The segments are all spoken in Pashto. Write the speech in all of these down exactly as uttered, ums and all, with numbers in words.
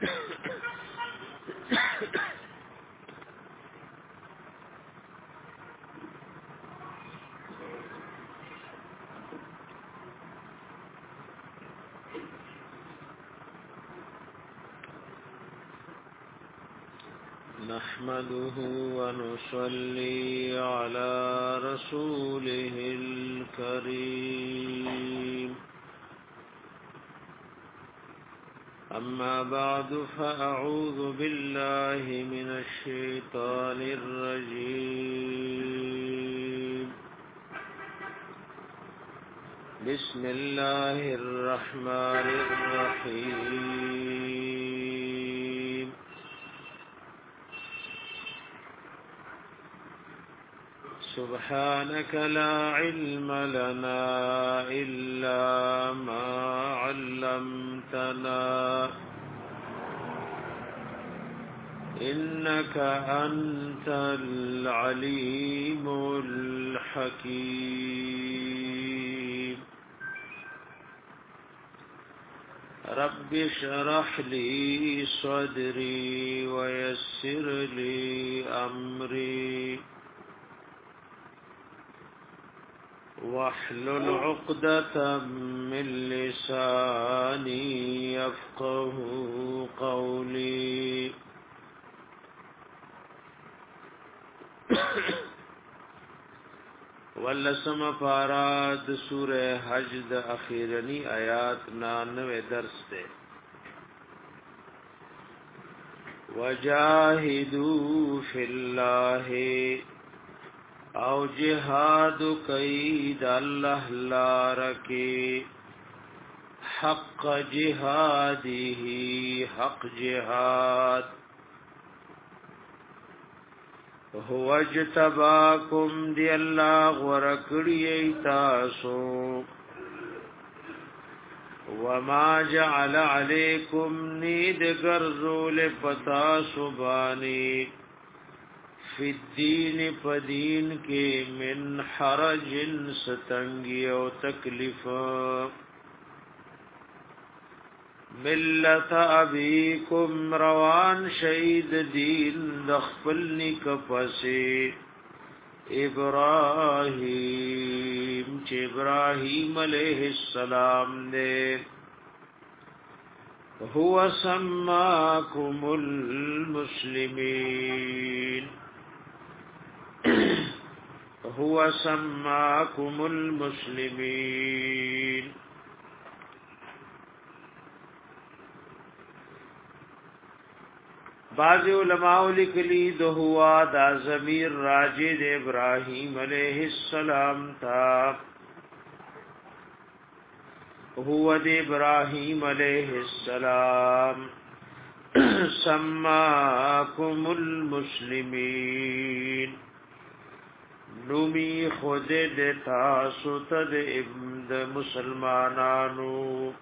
نحمده ونصلي على رسوله الكريم أما بعد فأعوذ بالله من الشيطان الرجيم بسم الله الرحمن الرحيم سبحانك لا علم لنا إلا ما علمتنا إنك أنت العليم الحكيم رب اشرح لي صدري ويسر لي أمري واحلل عقدة من لساني يفقه قولي ولسم فاراد سورہ حج د اخیرنی آیات نانوے درس دے وجاہدوا فی اللہ او جہاد قید اللہ لارکی حق جہادی حق جہاد هو اجتباکم دی اللہ غرکڑی ایتاسو وما جعل علیکم نید گرزول پتاسو بانی فی الدین پدین کے من حرج ستنگی و تکلیف ملت ابیکم روان شید دین دخپلنی کپسی ابراہیم چه ابراہیم علیہ السلام دے هو سماکم المسلمین هو سماکم المسلمین بعض علماء لکلی دو ہوا دا ضمیر راجع دے ابراہیم علیہ السلام تا هو دے ابراہیم علیہ السلام سماکم المسلمین نومی خود دے تاسو تد ابن مسلمانانو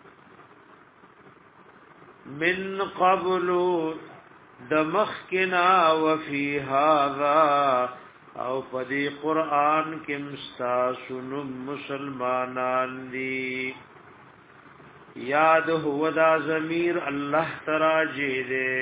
من قبلو دمخکنا وفی هذا او پدی قرآن کم ستاسنم مسلمانان دی یاد هو دا ضمیر اللہ تراجی دے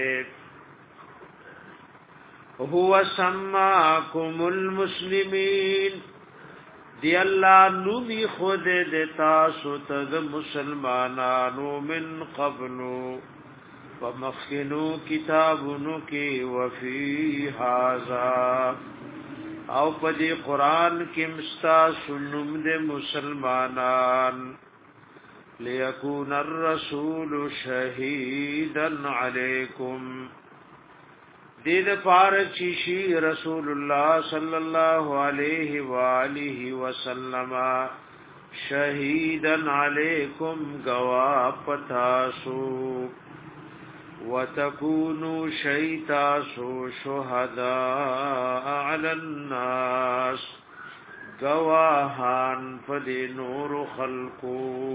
هو سماکم المسلمین دی اللہ نومی خود دیتا ستد مسلمانانو من قبلو ومخنو کتابنو کی وفی حازا او پدی قرآن کی مستا سنم دے مسلمانان لیکون الرسول شہیدا علیکم دید پارچیشی رسول اللہ صلی اللہ علیہ وآلہ وسلم شہیدا علیکم گواہ پتاسو وتكونوا شيتاسو شهداء على الناس گواهان فدی نور خلقو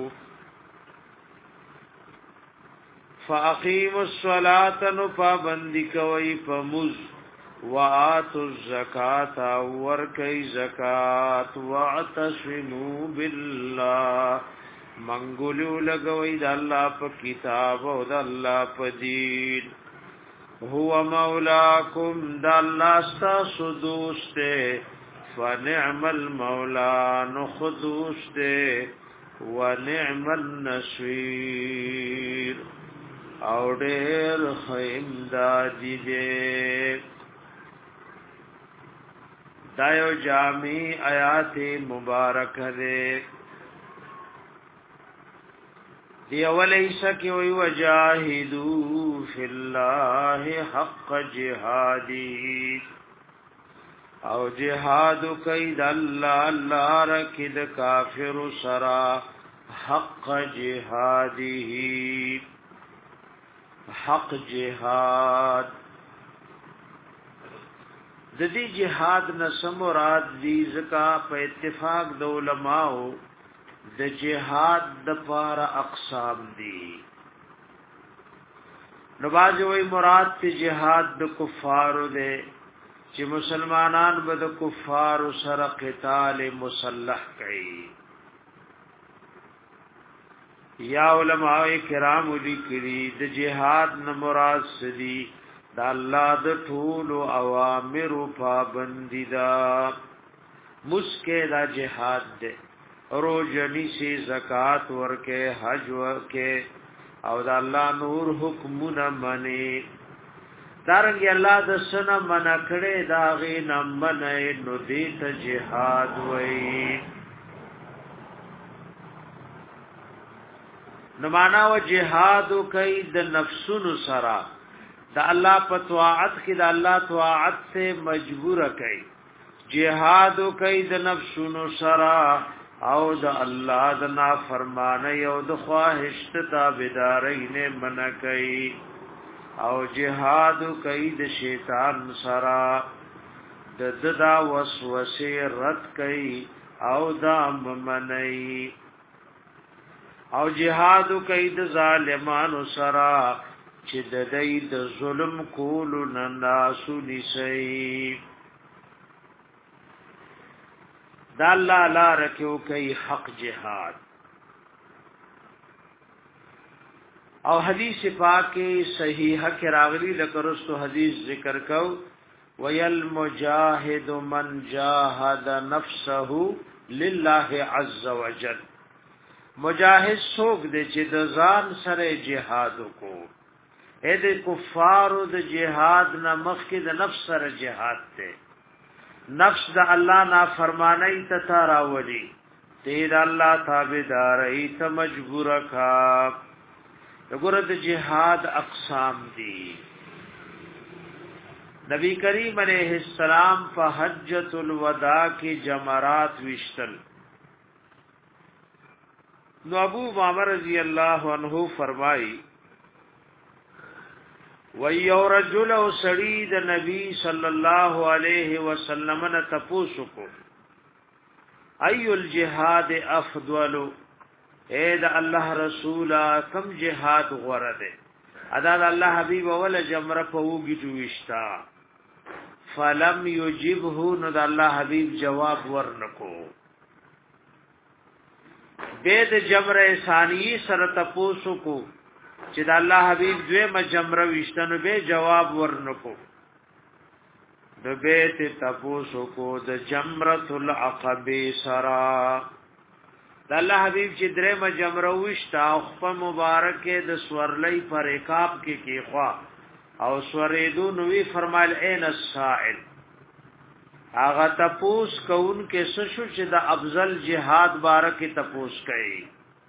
فاقیموا الصلاة نفابندی کوئی فمز وآتوا الزکاة ورکی زکاة واعتصموا بالله منګولو لګوي د الله په کتاب او د الله په دین هو مولاکم د الله ستاسو دوست فنعم المولا نو خدوست ونعم النصير او ډېر خیمدادی دې دا یو جامع آیات مبارک دې دی اولیس کی وی وجاہدو فی اللہ حق جہادی او جهاد کید الله الله رکد کافر سرا حق جهاده حق جهاد د دې جهاد نه مراد دي زکا په اتفاق د علماء د جهاد د پار اقسام دي نو باز وی مراد ته جهاد د کفارو ده چې مسلمانان به د کفار سره قتال مسلح کوي یا علماء کرام لیکلي د جهاد نه مراد سدي د الله د ټول اوامر پابندي دا مسکه دا جهاد ده روزنی سی زکات ورکه حج ورکه او د الله نور حکمونه منی دارنګ الله د سنه منا کړي دا غي نمنه نو دې ته جهاد وای نو معنا و جهاد کوي د نفسونو سره د الله په طاعت کې د الله طاعت سے مجبور کوي جهاد کوي د نفسونو سره او د الله د نافرمانی او د خواهش تابعداري نه منع کوي او جهاد کوي د شیطان سره د ددا وسوسه رد کوي او دا ممنعي او جهاد کوي د ظالمانو سره چې د دې د ظلم کولو نه ناسو نشي دا الله لا رکھو کوي حق جهاد او حدیث پاک صحیحہ کې راغلی لکرستو حدیث ذکر کو ویل مجاهد من جاهد نفسه لله عز وجل مجاهد څوک دی چې د ځان سره جهاد وکړي اې د کفارو د جهاد نه مخکې د نفس سره جهاد ته نفس د الله نافرمانی ته تاراولي ته د الله تابعداري ته مجبور کا وګوره د جهاد اقسام دي نبی کریم علیہ السلام په حجۃ الوداع کې جمرات وشتل نو ابو عمر رضی اللہ عنہ فرمائی وَيَوْ رَجُلَ سَرِيدَ نبی صلی اللہ علیہ وسلم نے تپوسو کو ایو الجہاد افضل اے دا اللہ رسولا کم جہاد غرده ادا دا اللہ حبیب ولا جمره پوگی توشتا فلم یجبه نو دا اللہ حبیب جواب ورنکو بید جمره ثانی سر تپوسو کو چې د الله حبیب دوی مجمره وشتنو به جواب ورنکو د بیت تپوسو کو د جمرۃ العقبه سرا د الله حبیب چې درې مجمره وشتا خو مبارک د سورلې پر عقاب کې کې خوا او سوریدو نوې فرمایل عین السائل اغه تپوس کون کې سشو چې د افضل جهاد بارک تپوس کړي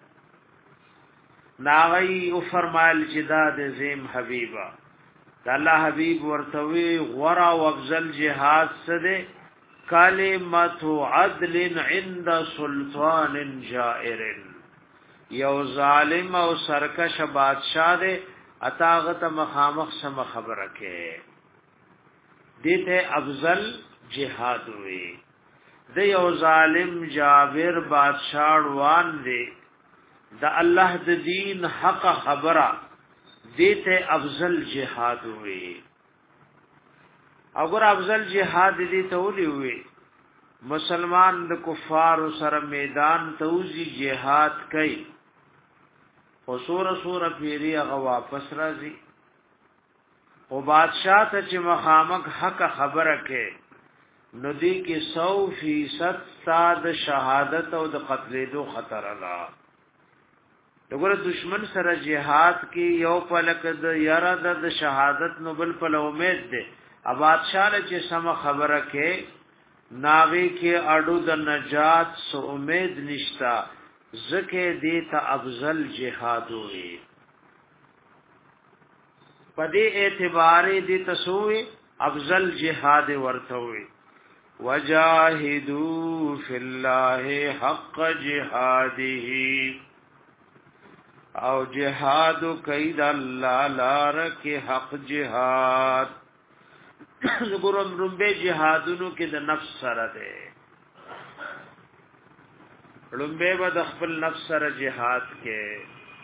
ناغی او فرمایل چې دا د زم حبیبا د الله حبیب ورتوی غرا او افضل جهاد سده کلمت عدل عند سلطان جائر یو ظالم او سرکش بادشاہ دے اتاغت مخامخ سم خبره کې دته افضل جهاد وی د یو ظالم جابر بادشاہ روان دی د الله د دین حق خبره دته افضل جهاد وی اگر افضل جهاد دي ته ولي وي مسلمان د کفار سره میدان توزی جهاد کوي او سور سور پیری هغه واپس راځي او بادشاہ ته چې مخامخ حق خبره کې نو دی کې سو فیصد ساد شهادت او د قتلېدو خطر الله دغه دشمن سره jihad کې یو پلک د یاره د شهادت نو بل په امید ده ا بادشاہ چې سم خبره کې ناوی کې اډو د نجات سو امید نشتا زکه دی ته افضل jihad وي پدې اعتبار دي تسوي افضل jihad ورته وي وجاهدوا فی الله حق جهاده او جهاد کید الله لار کې حق جهاد ګورم رمبه جهادونو کې د نفس سره ده رمبه به د خپل نفس سره جهاد کې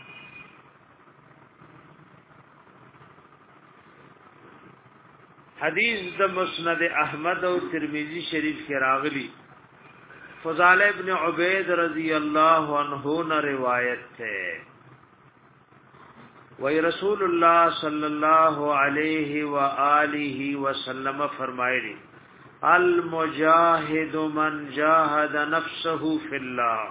حدیث د مسند احمد او ترمذی شریف کې راغلی فضال ابن عبید رضی اللہ عنہ نے روایت ہے وی رسول اللہ صلی اللہ علیہ وآلہ وسلم فرمائے المجاہد من جاہد نفسه فی اللہ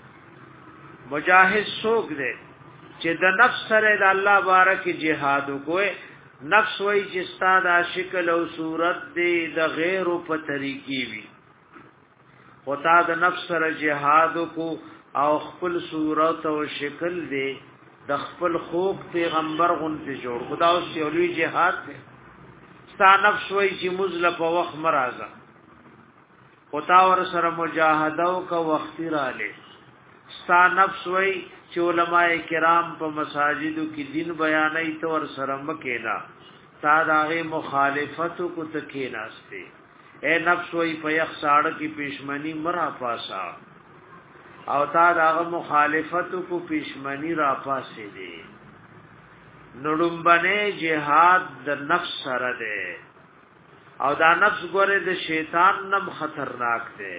مجاہد سوک دے چې د نفس سره د الله بارک جهاد کوی نفس وی چې ستاد شکل او صورت دی د غیر په طریقې وی وتا د نفس سره جهاد کو او خپل صورت او شکل دی د خپل خوب پیغمبر غونته جوړ خدا او سیولوی جهاد دی ستا نفس وی چې مزل په وخت مرزه وتا ور سره مجاهده او کو وخت را لې ستا نفس وی چې علماء کرام په مساجدو کې دین بیانای تو ور سره مکینا تا داغه مخالفت کو تکیناسته اے نفس وی په یخ ساړه کې پښمنی مرا پاسا او تا داغه مخالفت کو پښمنی را پاسې دي نړمبنه جهاد د نفس سره ده او دا نفس ګوره د شیطان نم خطرناک ده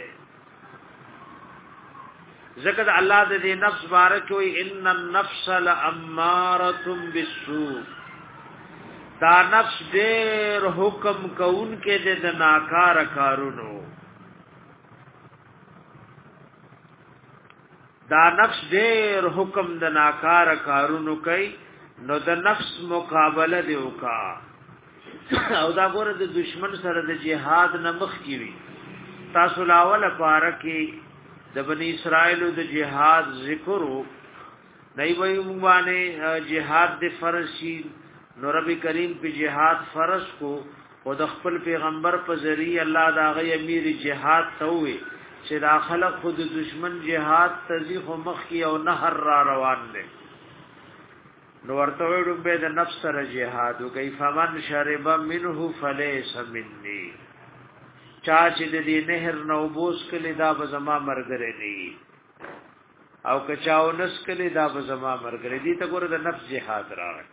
ذکر الله د دې نفس بارک وی ان النفس لاماره بالسوء دا نفس ډېر حکم کون کې د ناکار کارونو دا نفس ډېر حکم د ناکار کارونو کوي نو د نفس مقابله دی وکا او دا ګوره د دشمن سره د جهاد نمخ کیوي تاسو لاول پاره کې د بنی اسرائیل د جهاد ذکرو نئی وی مبانه جهاد د فرض شي نو رب کریم په جهاد فرض کو او د خپل پیغمبر په ذریعہ الله دا غي امیر جهاد توي چې داخله خود دشمن جهاد تزیح مخ کی او نهر را روان دي نو ورته وړو به د نفس سره جهاد او کیف من شرب منه فليس مني چا چې د دې نهر نو بوس کلی دا به زما مرګره دي او کچاو نس کلی دا به زما مرګره دي ته ګوره د نفس جهاد راغی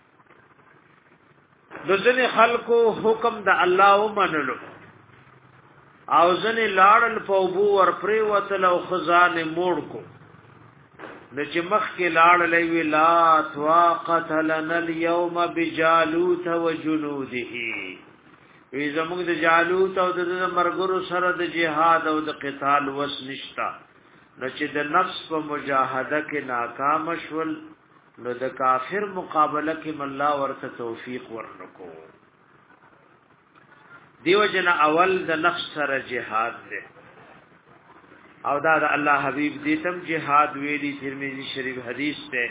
د ځنې خلکو حکم د الله ومنلو او ځنې لاړل په بو ور پرې وتل او خزانه موړ کو د چې مخ کې لاړلې وی لا طاقت لنا اليوم بجالوت وجنوده وی زموږ د جالوت او د مرګرو سره د جهاد او د قتال وس نشتا نو چې د نفس په مجاهده کې ناکام شول نو د کافر مقابله کې مله ورته توفیق ورنکو دیو جن اول د نفس سره جهاد ده او دا د الله حبیب دې تم جهاد ویلي ترمذی شریف حدیث ده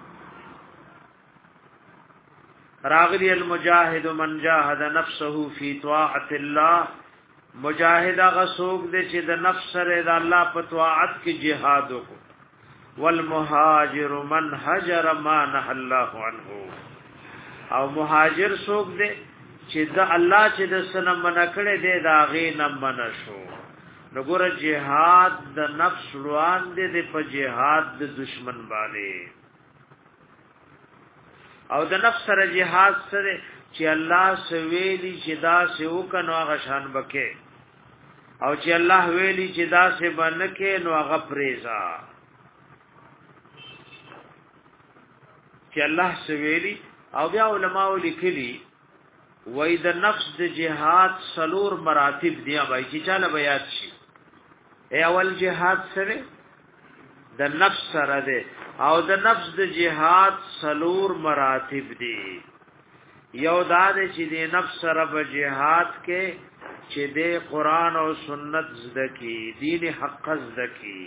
راغلی المجاهد من جاهد نفسه فی طاعت الله مجاهد غسوق دې چې د نفس سره د الله په طاعت کې جهاد وکړي والمهاجر من هجر ما نهى الله عنه او مهاجر سوق دے چې د الله چې د سنم منکړې دے دا غي نم منشو نګور جهاد د نفس روان دے د په جهاد د دشمن باندې او د نفس سره جهاد سره چې الله سویلی چې دا سو کنو غشان بکې او چې الله ویلی چې دا سه بنکه نو هغه پریزا چې الله سویلی او بیا علماء لیکلي وای د نفس د جهاد سلور مراتب دی وای چې چاله بیات شي ای اول جهاد سره د نفس سره ده او د نفس د جهاد سلور مراتب دي یو دا ده چې د نفس سره په جهاد کې چې د قران او سنت زده کی دین حق زده کی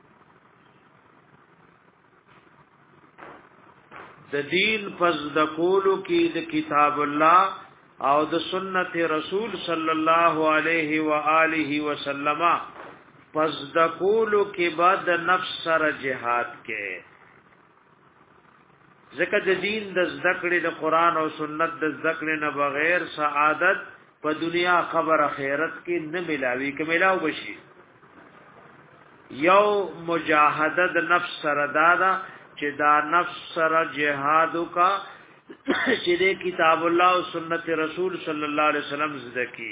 د دین پس د کولو کې د کتاب الله او د سنت رسول صلی الله علیه و آله وسلم پس د کولو کې بعد نفس سره جهاد کې ځکه د دین د ذکر د قران او سنت د ذکر نه بغیر سعادت په دنیا قبر اخرت کې نه ملاوي کې ملاو بشي یو مجاهده د نفس سره دادا چې دا نفس سره جهاد کا چې د کتاب الله او سنت رسول صلی الله علیه وسلم زدکی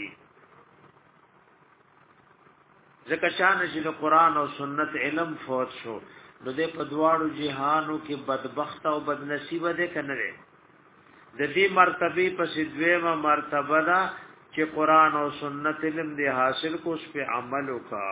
ځکه چې د قران او سنت علم فوت شو نو د په دواړو جهانو کې بدبخت او بدنصیب ده کنه د دې مرتبه په سدویمه مرتبه ده چې قران او سنت علم دی حاصل کو اس په عمل وکا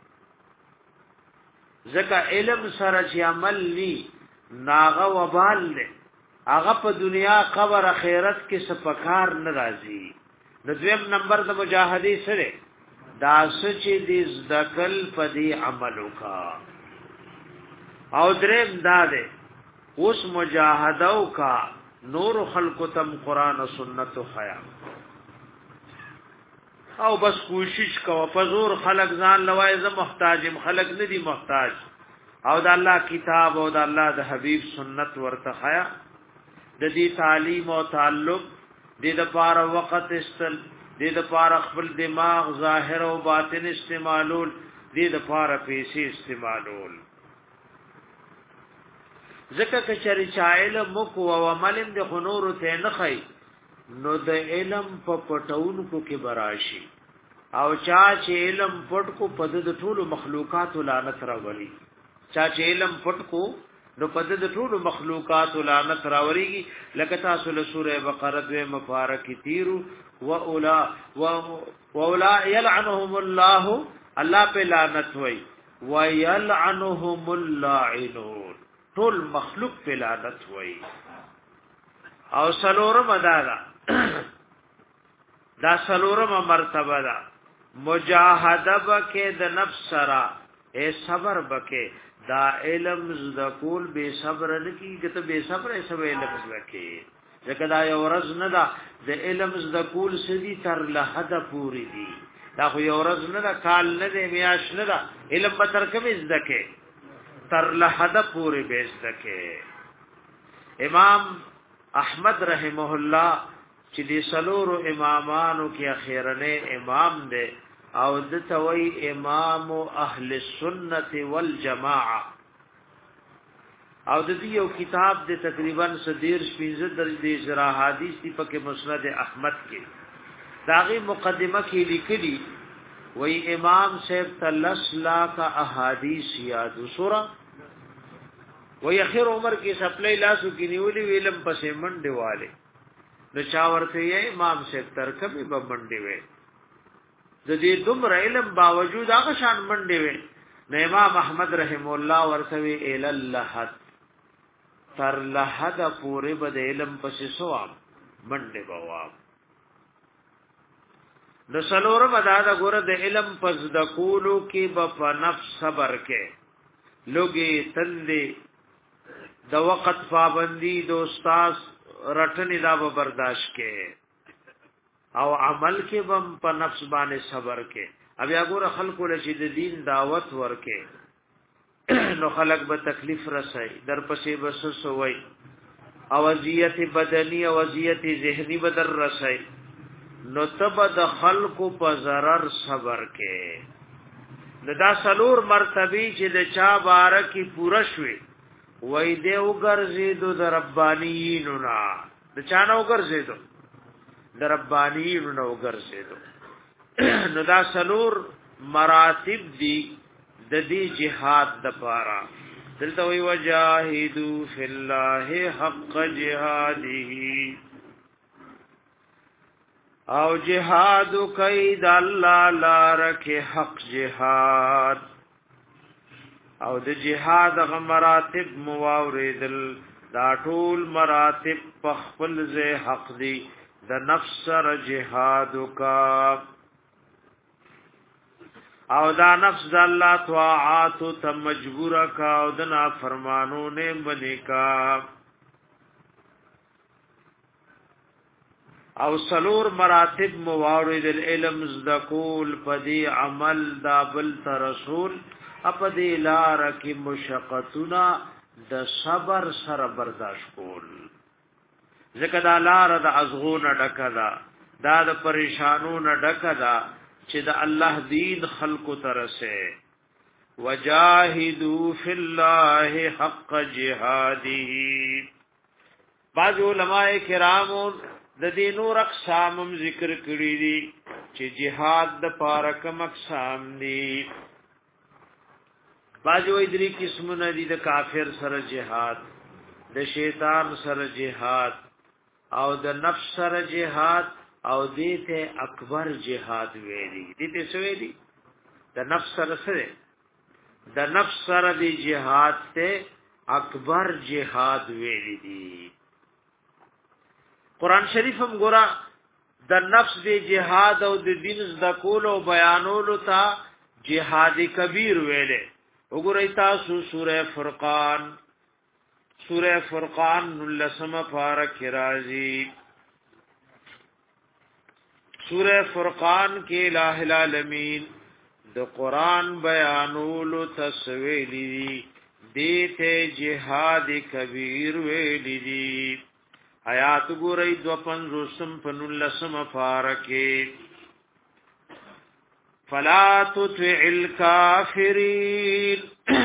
ځکه علم سره چې عمل ني ناغه وبال له هغه په دنیا قبر اخرت کې سپکار ناراضي د دویم نمبر د مجاهدی سره دا سچ دې ذکل په دې عمل وکا او دریم داده اوس مجاهدو کا نور خلق تم قران و سنت خیا او بس کوشش کو فزور خلق ځان لوای ز محتاجم خلق ندي محتاج او د الله کتاب او د الله د حبیب سنت ورته خیا د دې تعلیم او تعلق د دې لپاره وخت استل د دې لپاره خپل دماغ ظاهر او باطن استعمالول د دې لپاره پیسې استعمالول ځکه چې چری چایل مکو او عمل د خنور ته نه خي نو د علم په پټونکو کې براشي او چا چې علم پټ کو پد د ټولو مخلوقات لعنت راولي چا چې علم پټ کو نو پد د ټولو مخلوقات لعنت راوريږي لکه تاسو له سوره بقره د مبارک تیرو واولا واولا يلعنهم الله الله په لعنت وای ويلعنهم اللاعنون ټول مخلوق په لعنت وای او سلورم ادادا دا سلورم مرتبه دا مجاهده بکې د نفس سره اے صبر بکې دا علم ذکول به صبر نکي ته به صبر سره علم بکې ځکه دا یو ورځ نه دا د علم ذکول سدي تر له حد پوری دي دا خو یو ورځ نه دا کال نه دی میاش نه دا علم به تر کوم ذکه تر له حد پوری به ذکه امام احمد رحمه الله چې د سلور امامانو کې اخیرنه امام دی او د توي امام اهل السنت والجماعه او د دې یو کتاب د تقریبا صدیر شپږ درجه شرح حدیث دی په کې مسند احمد کې داغي مقدمه کې لیکلي وای امام صاحب تلس لاک احادیث یاد سورہ وی اخر عمر کې سپلای لاسو کې نیولې ویلم پسې منډه والے نو چا ورته یې امام سے ترکبه به منډه وې د دې دومره علم باوجود هغه شان منډه وې نو امام احمد رحم الله ورته وی ال الله تر لحد پورې به علم پسې سوام منډه بوام د سلور مداد غره د علم پس د کولو کې په نفس صبر کې لوګي تندې د وخت پابندی د استاد رټنی دا به برداشت کې او عمل کې بم په نفس باندې صبر کې بیا ګوره خلکو له چې د دین دعوت ورکې نو خلک به تکلیف رسي در پسې بس سوي او اذیت بدنی او اذیت ذهنی بدر رسي نو تب د خلکو په zarar صبر کې ندا سلور مرتبه چې د چا بارکی پورا شوي وای دې وګرځیدو د ربانیینو نا د چانه وګرځیدو د ربانیینو نا وګرځیدو نو دا سلور مراتب دي د دې جهاد د پاره دلته وی وجاهدوا فی الله حق جهاده او جهاد کید الله لار کې حق جهاد او د جهاد غ مراتب مواوردل دا ټول مراتب په خپل ځای حق دی د نفس سره جهاد کا او دا نفس د الله طاعات ته مجبور کا او د نافرمانو نه بنی کا او سلور مراتب موارد العلم زدکول پدی عمل دا بل رسول اپدی لار کی مشقتنا د صبر سره برداشت کول ځکه دا لار د ازغون ډکدا دا د پریشانونو ډکدا چې د الله دین خلق ترسه وجاهدوا فی الله حق جهاده بعض علماء کرام د دې نور اقسام ذکر کړی دي چې جهاد د پاره کوم اقسام دي بعض وې درې قسمونه دي د کافر سره جهاد د شیطان سره جهاد او د نفس سره جهاد او دیته اکبر جهاد ویلي دیته سوې دي د نفس سره سره د نفس سره دی جهاد ته اکبر جهاد ویلي دي قران شریف هم ګورا د نفس دی جهاد او د دین زده کول او بیانولو ته جهاد کبیر ویلي وګورئ تاسو سوره فرقان سوره فرقان نلسم پارک رازی سوره فرقان کې الہ العالمین د قران بیانولو تسویلی دیته جهاد کبیر ویلی دی آیات ګورئ دو پنځوسم پنلسم پارکه فلا تطع الكافرين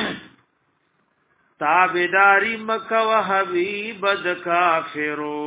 تابداری مکه و حبیب د کافرو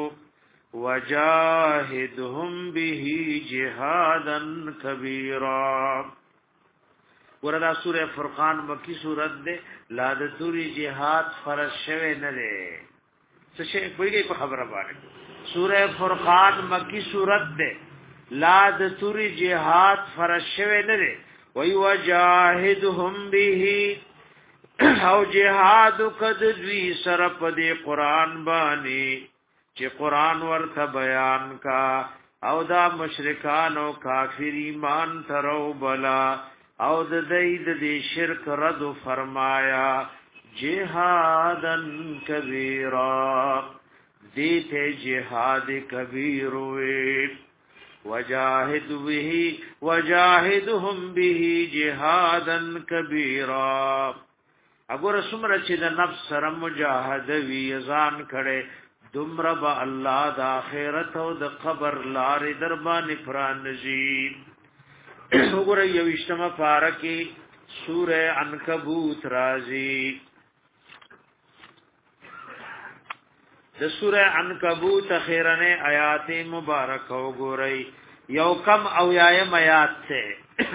وجاهدهم به جهادا کبیرا وردا سوره فرقان مکی سورت ده لا د توری جهاد فرض شوه نه ده څه شي کوي په خبره باندې سوره فرقان مکی سورت ده لا د توری جهاد فرض شوه نه ده وی وجاهدهم به او جهاد کد دوی سره په دې قران باندې چې قران ورته بیان کا او دا مشرکان او کافر ایمان ترو بلا او د دې د شرک رد فرمایا جهادن کبیرا دې ته جهاد کبیر وی وجاهد به وجاهدهم به جهادا کبیرا اگر سمره چې د نفس سره مجاهده وی ځان کړي دمر با الله د اخرت او د قبر لارې دربان فرانجی وګوره یو اشتمه پارکی سوره عنکبوت رازی د سوره عنکبوت اخیرنه آیات مبارک وګورئ یو کم او یایم آیات ته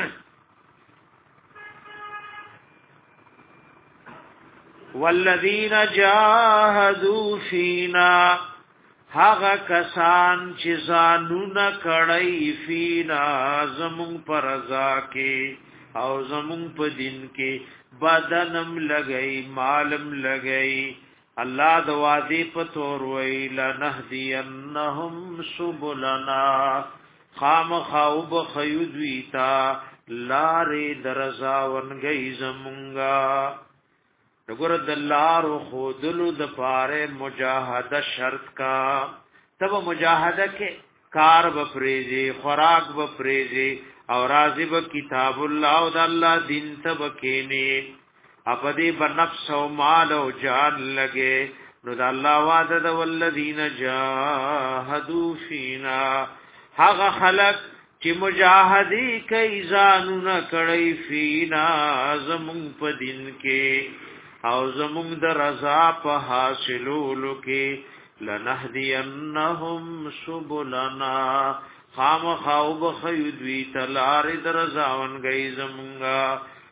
والذین جاهدوا فینا هغه کسان چې ځانونه کړی فینا زمون پرزا کې او زمون په دین کې بدنم لګئی مالم لګئی الله د وادي په تور ویل نهدینهم سبلنا خام خوب خیودویتا لارې درزا ونګي زمونږه دغه د لارو خودلو د پاره مجاهده شرط کا تب مجاهده کې کار بپریزي خوراک بپریزي او راضی به کتاب الله او د الله دین تب کېنه اپدی بنفس او مال او جان لګي نو د الله وعده د ولذین جاهدوا فینا هغه خلق چې مجاهدی کوي ځانونه کړی فینا زمون په دین کې او زمون د رضا په حاصلولو کې لنهدینهم سبلنا خام خوب خیدوی تلار در رضاون گئی زمونگا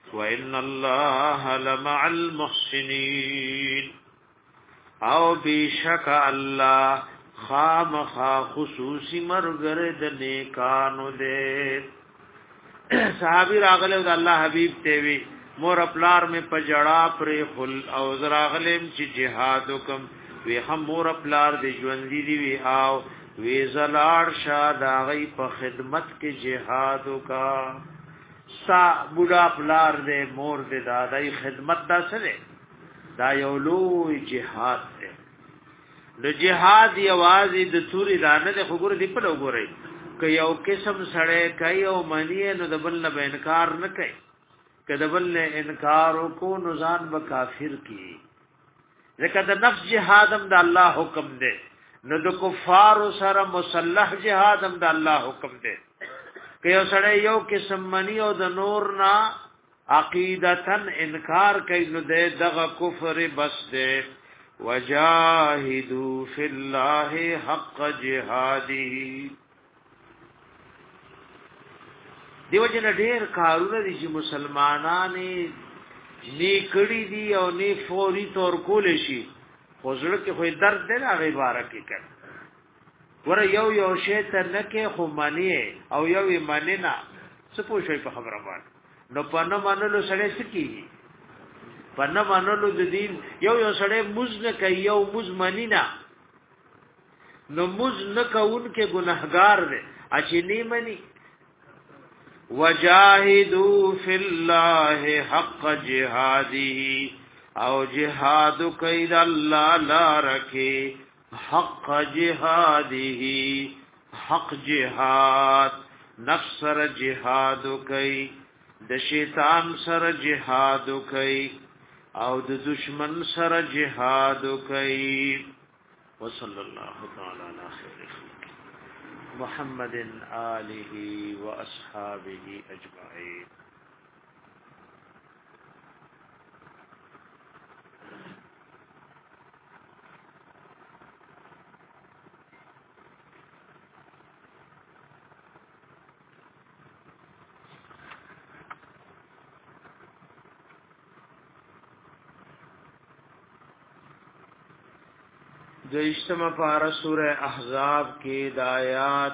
وان الله لمع المحسنين او بیشک الله خامخا خصوصی مرګره د نیکانو دې صحابي راغله د الله حبيب ته وی مور پلار می پجړا پر خل او زراغلم چې جهاد وکم وی هم مور پلار د ژوند دی وی او وی زلار شاد غي په خدمت کې جهاد وکا سا بوډا پلار دې مور دې دادای خدمت دا سره دا یو لوی جهاد دی د جهاد یوازې د توري دانه د خبر دی په لګوري که یو قسم سره کوي او منی نو د بل نه انکار نه کوي که د بل نه انکار کو نو ځان به کافر کی ځکه د نفس جهاد هم د الله حکم دی نو د کفار سره مسلح جهاد هم د الله حکم دی که یو سره یو قسم منی او د نور نه عقیدتن انکار کوي نو دغه کفر بس دی وجاهدوا فی الله حق جهاده دیو جن ډیر کارونه دي چې مسلمانانه نیکړي دي او نه فوري تور کول شي خو زړه کې خو درد دی هغه عبارت کې کړ ور یو یو شی ته نه کې خو مانی او یو یې مانی نه څه پوښي په خبره باندې نو پنه منلو سره سکی پنه منلو د دین یو یو سره مز نه کوي یو مز منی نه نو مز نه کوون کې ګناهګار دی اچي نه منی وجاهدوا فی الله حق جهاده او جهاد کید الله لا رکه حق جهاده حق جهاد نفس سر جهاد کید د شیطان سر جهاد کید او د دشمن سر جهاد کید وصلی الله تعالی علی خیر محمد آله و اصحابه اجمعین جو اجتماع پارا سورہ احزاب کی دایات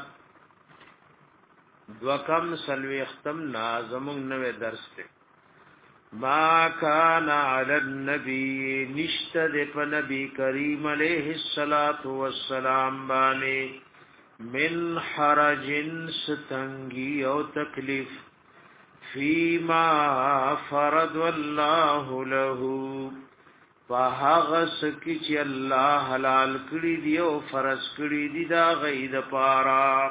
دوکم سلوی اختم نازمون نوے درس تے ما کان علی النبی نشتد پا نبی کریم علیہ السلام بانے من حرج ستنگی او تکلیف فیما فرض اللہ لہو فهغس کی چې الله حلال کړی دی او فرض کړی دی دا غید پارا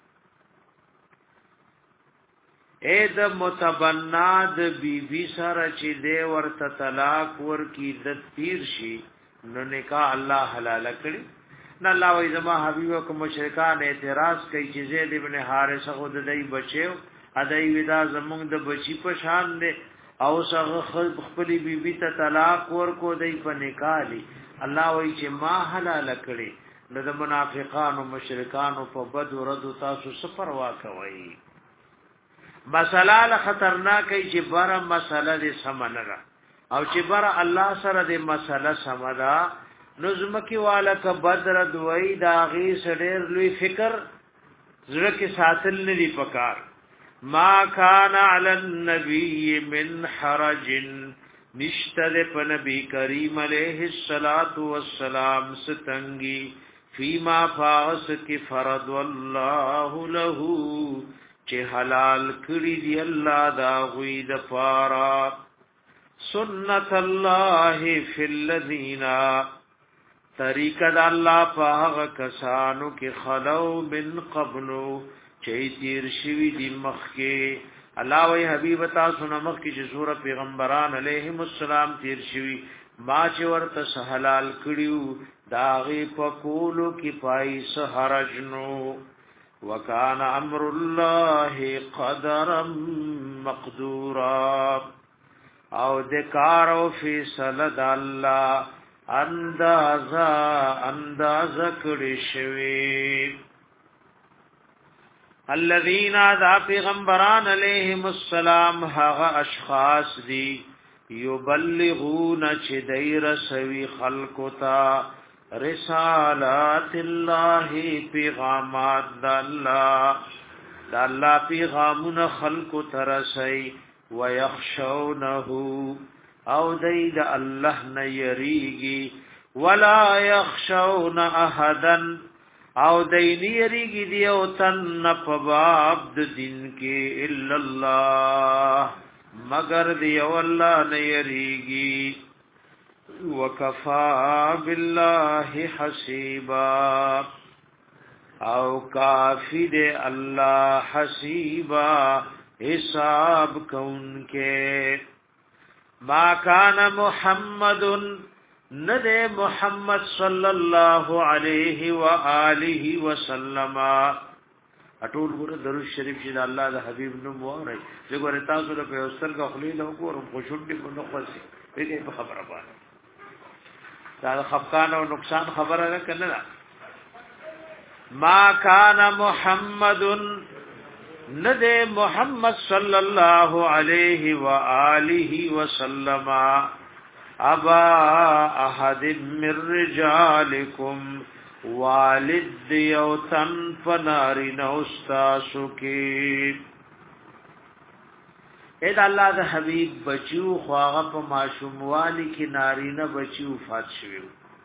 اے د متبناد بی بی سره چې دی ورته طلاق ور کی د تیر شي نو نکاح الله حلال کړی نه الله وای زما حبیب او مشرکان اعتراض کوي چې زید ابن حارثه خود دای بچو ادای ودا زمونږ د بچی په شان دی او څنګه خپل بیبي ته طلاق ورکو دی په نکالي الله وایي چې ما حلال کړي نو د منافقانو مشرکانو په بد ورځو تاسو څه پروا کوي مساله خطرناک چې بره مساله دې سمنره او چې بره الله سره دې مساله سمدا نظمکی والا ک بدر دوی داغي سډیر لوی فکر زړه کې ساتل نه دی پکار ما کان علی النبی من حرج نشتد په نبی کریم علیہ الصلات والسلام ستنگی فیما فاس کی فرض الله له چې حلال کړی دی الله دا غوی د پارا سنت الله فی الذین طریقه د الله په هغه کسانو کې خلو من قبلو چه تیر شوی دی مخی الله وی حبیب تاسو نه مخی چې سور پیغمبران علیهم السلام تیر شوی ما چې ورته حلال کړیو داغه په کولو کې پای سحرجنو وکانا امر الله قدرا مقدورا او د کار او فیصله د الله اندازا اندازا کړی شوی الذين ذا پیغمبران علیهم السلام هغه اشخاص دي یبلغون چې دیر سوي خلق تا رسالات الله پیغامات الله د الله پیغامونه خلق ترسي ويخشونه او دید الله نه یریږي ولا يخشون احدا او دینی یریږي دی او تن په باب د دین کې الا الله مگر دی او الله نه یریږي وکفا بالله حسیبا او کافی دے اللہ حسیبا حساب کون کے ما کان محمد ندے محمد صلی اللہ علیہ وآلہ وسلم اٹول ګور درود شریف چې الله د حبیب نوم وره چې ګور تاسو له پیوستر کا خلیل او ګور خوشوډي په نقصي دې په خبره باندې دا خفقان او نقصان خبره نه کنه ما کان محمد ندے محمد صلی اللہ علیہ وآلہ وسلم ابا احد من رجالکم والد یوتن فناری نوستاسو کی اید اللہ دا حبیب بچیو خواغا پا معشوموالی کی نارینه بچیو فات شویو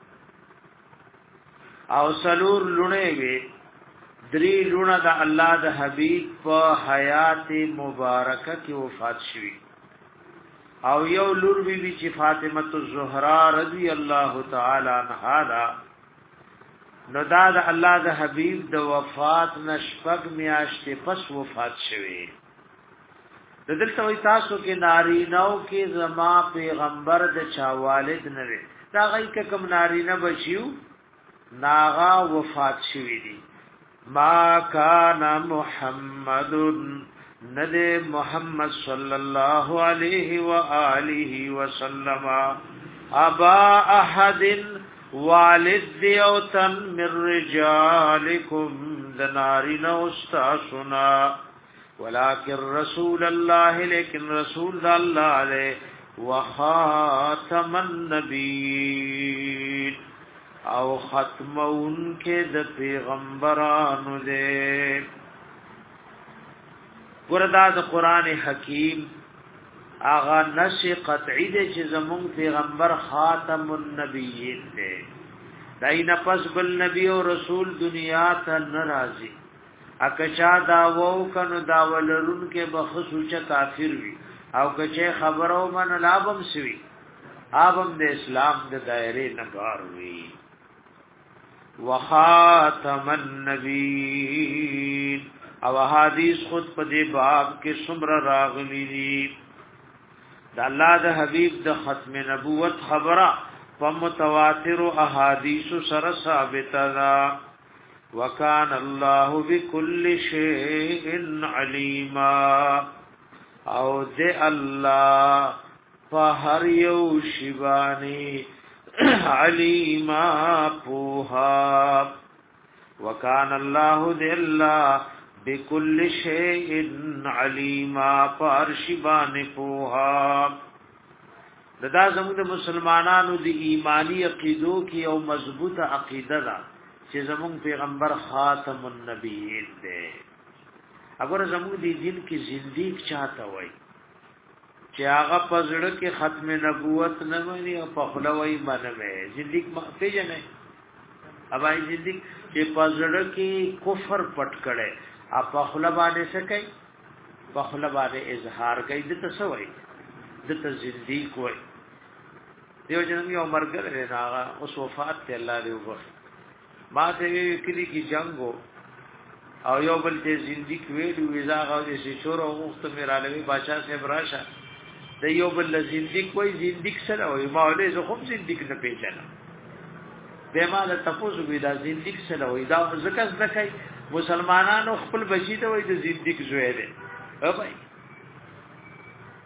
او سلور لونه وی دری لونه دا الله د حبیب په حیات مبارکه کې وفات شوی او یو لور بی بی چې فاطمه الزهرا رضی الله تعالی عنها دا نو دا د الله د حبیب د وفات نشپک میاشتې پس وفات شوی د دلته وی تاسو کې نارینو کې زما پیغمبر د چا والد نه وي دا غي کوم نارینه بچیو ناغا وفات شوی دی ما کان محمد ند محمد صلی اللہ علیہ وآلہ وسلم ابا احد والد دیوتن من رجالکم دنارین استاسنا ولكن رسول اللہ لیکن رسول اللہ علیہ وخاتم النبیین او ختمون کې د پیغمبرانو دې ګوردا د قران حکیم اغا نشی قطعی دې چې زمون پیغمبر خاتم النبیین دې داینه پس بل نبی او رسول دنیا ته ناراضي اکچا دا وو کنو دا ولرون کې بخصوصه کافر وی او کچه خبرو من لابم سوی ابم د اسلام د دایره نه بار وی وخاتم النبیین او حدیث خود په دې باب کې څومره راغلي دي د الله د حبیب د ختم نبوت خبره په متواتر احادیث سره ثابت ده وکان الله بكل شیء علیما او دې الله په هر یو شی باندې علیما پوها وکان الله دللا بكل شیء علیما پارشبان پوها ددا زموږ د مسلمانانو د ایمانی عقیدو کې او مضبوطه عقیده ده چې زموږ پیغمبر خاتم النبیین دی اگر زموږ د دین کې زندګی چاته وای چې هغه پزړه کې ختم نبوت نه مانی او په خلوی باندې زندګی ما پیژنې اوبای زندګی چې پزړه کې کفر پټ کړي اپ په خلا باندې څه کوي په خلا باندې اظهار کوي د تسوي د ته زندګی کوي دیو جنم یو مرګ لري هغه اوس وفات ته الله دې وګور ما ته کلی کی جنگو او یو بل ته زندګی ویلو وزاغه دې شور او وخت مې را لوي بادشاہ صاحب راشه د یو بل زندګی کوئی زندګی سره وي مولوی زه خو زندګی نه پیژنم به مال تاسو به دا زندګی سره وي دا ځکه ځکه مسلمانانو خپل بچی ته وي د زندګی زوی دی او بھائی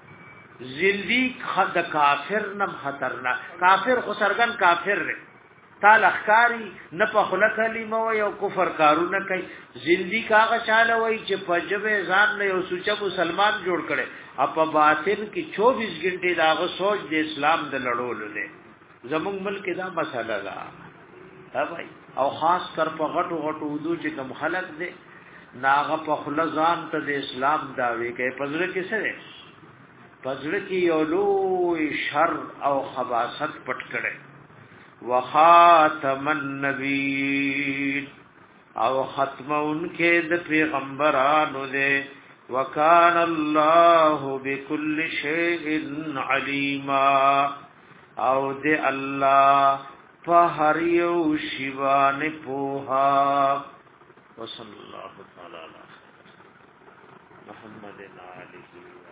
زندګی خد کافر نم خطرناک کافر خو سرګن کافر دی تعال اخکاری نه په خله کلمه و یو کفر کارونه کوي زندگی کاغه چاله وای چې پجبه ځان نه یو سوچا مسلمان جوړ کړي اپ باطن کې چوبیس غنټه داغه سوچ د اسلام د لړولو نه زموږ ملک دا مسله ده ها بھائی او خاص کر په غټو غټو ودو چې کوم خلق دي ناغه په خله ځان ته د اسلام داوي کوي پزړه کې سره پزړه کې یو لوی شر او خباثت پټ کړي وخاتم النبی او ختم انکه د پیغمبرانو دے وکان الله بكل شیء علیما او دے الله فهر یو شیوان پوها وصلی الله تعالی علی محمد علیه